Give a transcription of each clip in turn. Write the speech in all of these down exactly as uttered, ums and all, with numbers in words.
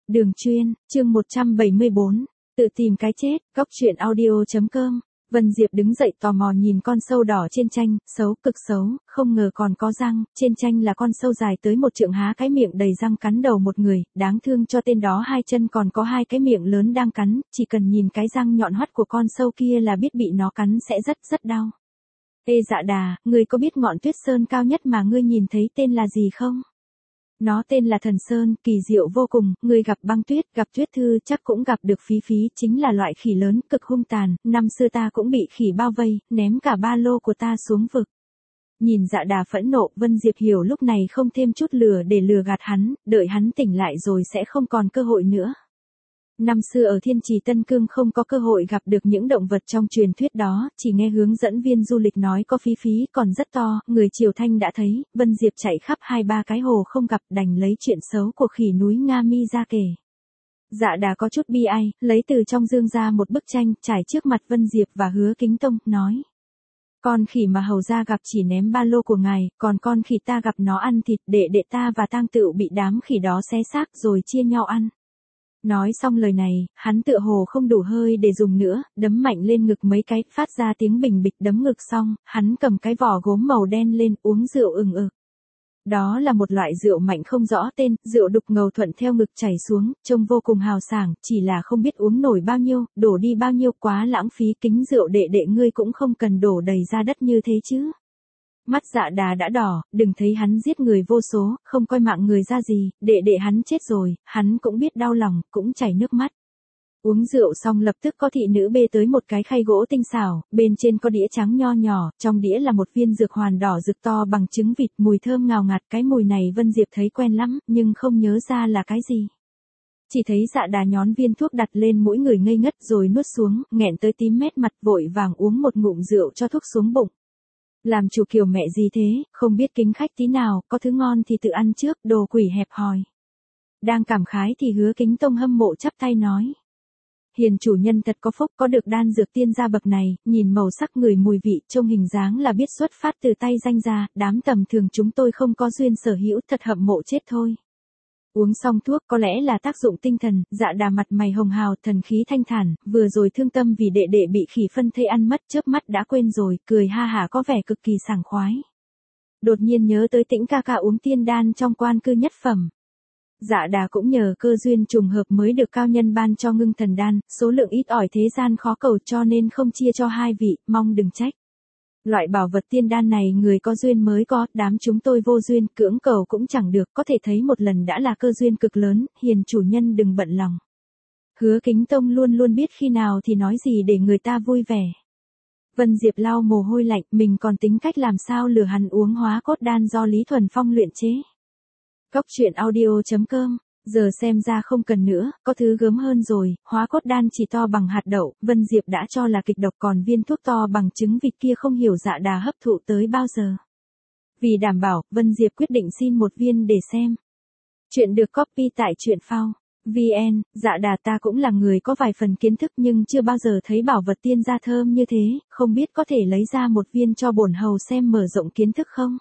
Đường chuyên, chương một trăm bảy mươi bốn, tự tìm cái chết, góc truyện audio chấm com. Vân Diệp đứng dậy tò mò nhìn con sâu đỏ trên tranh, xấu, cực xấu, không ngờ còn có răng, trên tranh là con sâu dài tới một trượng há cái miệng đầy răng cắn đầu một người, đáng thương cho tên đó hai chân còn có hai cái miệng lớn đang cắn, chỉ cần nhìn cái răng nhọn hoắt của con sâu kia là biết bị nó cắn sẽ rất rất đau. Ê Dạ Đà, ngươi có biết ngọn tuyết sơn cao nhất mà ngươi nhìn thấy tên là gì không? Nó tên là Thần Sơn, kỳ diệu vô cùng, người gặp băng tuyết, gặp tuyết thư chắc cũng gặp được Phí Phí, chính là loại khỉ lớn, cực hung tàn, năm xưa ta cũng bị khỉ bao vây, ném cả ba lô của ta xuống vực. Nhìn Dạ Đà phẫn nộ, Vân Diệp hiểu lúc này không thêm chút lửa để lừa gạt hắn, đợi hắn tỉnh lại rồi sẽ không còn cơ hội nữa. Năm xưa ở Thiên Trì Tân Cương không có cơ hội gặp được những động vật trong truyền thuyết đó, chỉ nghe hướng dẫn viên du lịch nói có Phí Phí còn rất to, người Triều Thanh đã thấy, Vân Diệp chạy khắp hai ba cái hồ không gặp, đành lấy chuyện xấu của khỉ núi Nga Mi ra kể. Dạ Đà có chút bi ai, lấy từ trong dương ra một bức tranh, trải trước mặt Vân Diệp và Hứa Kính Tông, nói. Con khỉ mà hầu ra gặp chỉ ném ba lô của ngài, còn con khỉ ta gặp nó ăn thịt, đệ đệ ta và Tang Tựu bị đám khỉ đó xé xác rồi chia nhau ăn. Nói xong lời này, hắn tựa hồ không đủ hơi để dùng nữa, đấm mạnh lên ngực mấy cái, phát ra tiếng bình bịch. Đấm ngực xong, hắn cầm cái vỏ gốm màu đen lên, uống rượu ừng ực. Đó là một loại rượu mạnh không rõ tên, rượu đục ngầu thuận theo ngực chảy xuống, trông vô cùng hào sảng, chỉ là không biết uống nổi bao nhiêu, đổ đi bao nhiêu, quá lãng phí. Kính rượu đệ đệ ngươi cũng không cần đổ đầy ra đất như thế chứ. Mắt Dạ Đà đã đỏ, đừng thấy hắn giết người vô số, không coi mạng người ra gì, đệ đệ hắn chết rồi, hắn cũng biết đau lòng, cũng chảy nước mắt. Uống rượu xong lập tức có thị nữ bê tới một cái khay gỗ tinh xảo, bên trên có đĩa trắng nho nhỏ, trong đĩa là một viên dược hoàn đỏ rực to bằng trứng vịt, mùi thơm ngào ngạt. Cái mùi này Vân Diệp thấy quen lắm, nhưng không nhớ ra là cái gì. Chỉ thấy Dạ Đà nhón viên thuốc đặt lên mũi người ngây ngất rồi nuốt xuống, nghẹn tới tím mét mặt, vội vàng uống một ngụm rượu cho thuốc xuống bụng. Làm chủ kiểu mẹ gì thế, không biết kính khách tí nào, có thứ ngon thì tự ăn trước, đồ quỷ hẹp hòi. Đang cảm khái thì Hứa Kính Tông hâm mộ chắp tay nói. Hiền chủ nhân thật có phúc, có được đan dược tiên gia bậc này, nhìn màu sắc người mùi vị, trông hình dáng là biết xuất phát từ tay danh gia, đám tầm thường chúng tôi không có duyên sở hữu, thật hâm mộ chết thôi. Uống xong thuốc có lẽ là tác dụng tinh thần, Dạ Đà mặt mày hồng hào, thần khí thanh thản, vừa rồi thương tâm vì đệ đệ bị khỉ phân thây ăn mất, chớp mắt đã quên rồi, cười ha hả có vẻ cực kỳ sảng khoái. Đột nhiên nhớ tới Tĩnh ca ca uống tiên đan trong quan cư nhất phẩm. Dạ Đà cũng nhờ cơ duyên trùng hợp mới được cao nhân ban cho ngưng thần đan, số lượng ít ỏi thế gian khó cầu cho nên không chia cho hai vị, mong đừng trách. Loại bảo vật tiên đan này người có duyên mới có, đám chúng tôi vô duyên, cưỡng cầu cũng chẳng được, có thể thấy một lần đã là cơ duyên cực lớn, hiền chủ nhân đừng bận lòng. Hứa Kính Tông luôn luôn biết khi nào thì nói gì để người ta vui vẻ. Vân Diệp lau mồ hôi lạnh, mình còn tính cách làm sao lừa hắn uống hóa cốt đan do Lý Thuần Phong luyện chế. Góc truyện audio chấm com. Giờ xem ra không cần nữa, có thứ gớm hơn rồi, hóa cốt đan chỉ to bằng hạt đậu, Vân Diệp đã cho là kịch độc, còn viên thuốc to bằng trứng vịt kia không hiểu Dạ Đà hấp thụ tới bao giờ. Vì đảm bảo, Vân Diệp quyết định xin một viên để xem. Chuyện được copy tại truyện phao chấm vn. Dạ Đà ta cũng là người có vài phần kiến thức nhưng chưa bao giờ thấy bảo vật tiên gia thơm như thế, không biết có thể lấy ra một viên cho bổn hầu xem mở rộng kiến thức không?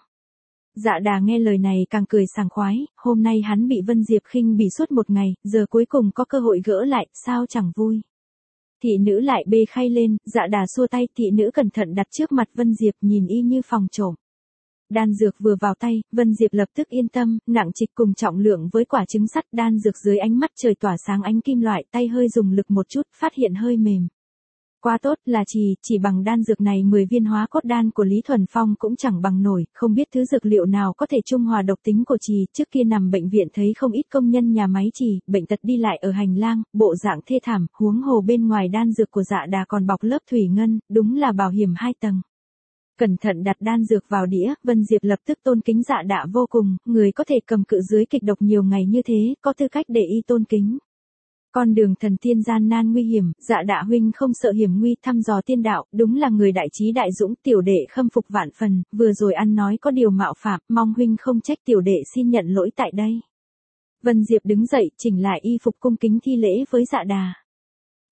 Dạ Đà nghe lời này càng cười sảng khoái, hôm nay hắn bị Vân Diệp khinh bỉ suốt một ngày, giờ cuối cùng có cơ hội gỡ lại, sao chẳng vui. Thị nữ lại bê khay lên, Dạ Đà xua tay, thị nữ cẩn thận đặt trước mặt Vân Diệp, nhìn y như phòng trộm. Đan dược vừa vào tay, Vân Diệp lập tức yên tâm, nặng trịch cùng trọng lượng với quả trứng sắt, đan dược dưới ánh mắt trời tỏa sáng ánh kim loại, tay hơi dùng lực một chút, phát hiện hơi mềm. Quá tốt, là chỉ, chỉ bằng đan dược này mười viên hóa cốt đan của Lý Thuần Phong cũng chẳng bằng nổi, không biết thứ dược liệu nào có thể trung hòa độc tính của trì, trước kia nằm bệnh viện thấy không ít công nhân nhà máy trì, bệnh tật đi lại ở hành lang, bộ dạng thê thảm, huống hồ bên ngoài đan dược của Dạ Đà còn bọc lớp thủy ngân, đúng là bảo hiểm hai tầng. Cẩn thận đặt đan dược vào đĩa, Vân Diệp lập tức tôn kính Dạ Đà vô cùng, người có thể cầm cự dưới kịch độc nhiều ngày như thế, có tư cách để y tôn kính. Con đường thần tiên gian nan nguy hiểm, Dạ Đà huynh không sợ hiểm nguy, thăm dò tiên đạo, đúng là người đại trí đại dũng, tiểu đệ khâm phục vạn phần, vừa rồi ăn nói có điều mạo phạm, mong huynh không trách, tiểu đệ xin nhận lỗi tại đây. Vân Diệp đứng dậy, chỉnh lại y phục cung kính thi lễ với Dạ Đà.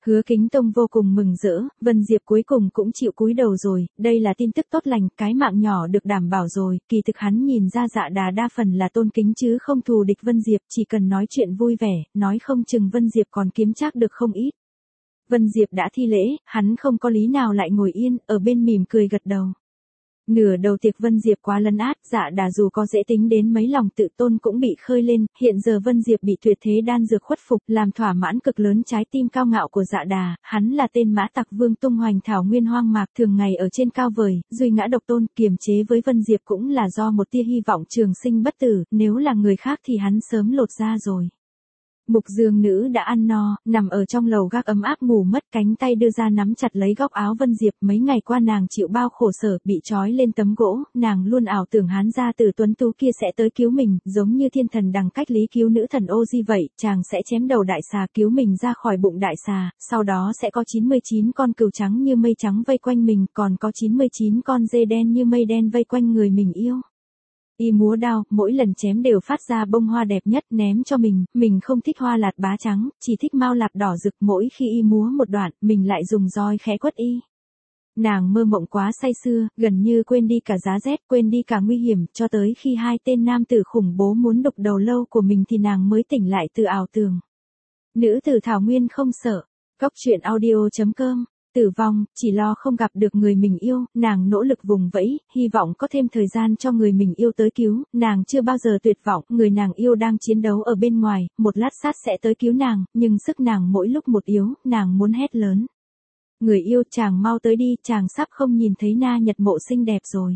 Hứa Kính Tông vô cùng mừng rỡ, Vân Diệp cuối cùng cũng chịu cúi đầu rồi, đây là tin tức tốt lành, cái mạng nhỏ được đảm bảo rồi, kỳ thực hắn nhìn ra Dạ Đà đa phần là tôn kính chứ không thù địch Vân Diệp, chỉ cần nói chuyện vui vẻ, nói không chừng Vân Diệp còn kiếm trác được không ít. Vân Diệp đã thi lễ, hắn không có lý nào lại ngồi yên, ở bên mỉm cười gật đầu. Nửa đầu tiệc Vân Diệp quá lấn át, Dạ Đà dù có dễ tính đến mấy lòng tự tôn cũng bị khơi lên, hiện giờ Vân Diệp bị tuyệt thế đan dược khuất phục, làm thỏa mãn cực lớn trái tim cao ngạo của Dạ Đà, hắn là tên mã tặc vương tung hoành thảo nguyên hoang mạc, thường ngày ở trên cao vời, duy ngã độc tôn, kiềm chế với Vân Diệp cũng là do một tia hy vọng trường sinh bất tử, nếu là người khác thì hắn sớm lột ra rồi. Mục Dương nữ đã ăn no, nằm ở trong lầu gác ấm áp ngủ mất, cánh tay đưa ra nắm chặt lấy góc áo Vân Diệp, mấy ngày qua nàng chịu bao khổ sở, bị trói lên tấm gỗ, nàng luôn ảo tưởng hán gia tử tuấn tú kia sẽ tới cứu mình, giống như thiên thần đằng cách lý cứu nữ thần Ô Di vậy, chàng sẽ chém đầu đại xà cứu mình ra khỏi bụng đại xà, sau đó sẽ có chín mươi chín con cừu trắng như mây trắng vây quanh mình, còn có chín mươi chín con dê đen như mây đen vây quanh người mình yêu. Y múa đao, mỗi lần chém đều phát ra bông hoa đẹp nhất ném cho mình, mình không thích hoa lạt bá trắng, chỉ thích mau lạt đỏ rực, mỗi khi y múa một đoạn, mình lại dùng roi khẽ quất y. Nàng mơ mộng quá say sưa, gần như quên đi cả giá rét, quên đi cả nguy hiểm, cho tới khi hai tên nam tử khủng bố muốn đục đầu lâu của mình thì nàng mới tỉnh lại từ ảo tưởng. Nữ tử Thảo Nguyên không sợ. Góc truyện audio chấm com. Tử vong, chỉ lo không gặp được người mình yêu, nàng nỗ lực vùng vẫy, hy vọng có thêm thời gian cho người mình yêu tới cứu, nàng chưa bao giờ tuyệt vọng, người nàng yêu đang chiến đấu ở bên ngoài, một lát sát sẽ tới cứu nàng, nhưng sức nàng mỗi lúc một yếu, nàng muốn hét lớn. Người yêu, chàng mau tới đi, chàng sắp không nhìn thấy Na Nhật Mộ xinh đẹp rồi.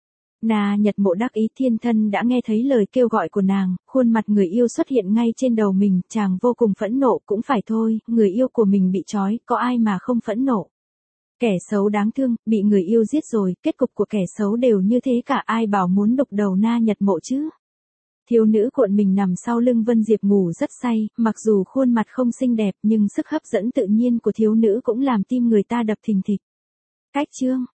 Na Nhật Mộ đắc ý, thiên thân đã nghe thấy lời kêu gọi của nàng, khuôn mặt người yêu xuất hiện ngay trên đầu mình, chàng vô cùng phẫn nộ, cũng phải thôi, người yêu của mình bị trói, có ai mà không phẫn nộ. Kẻ xấu đáng thương, bị người yêu giết rồi, kết cục của kẻ xấu đều như thế cả, ai bảo muốn đục đầu Na Nhật Mộ chứ. Thiếu nữ cuộn mình nằm sau lưng Vân Diệp ngủ rất say, mặc dù khuôn mặt không xinh đẹp nhưng sức hấp dẫn tự nhiên của thiếu nữ cũng làm tim người ta đập thình thịch. Cách chương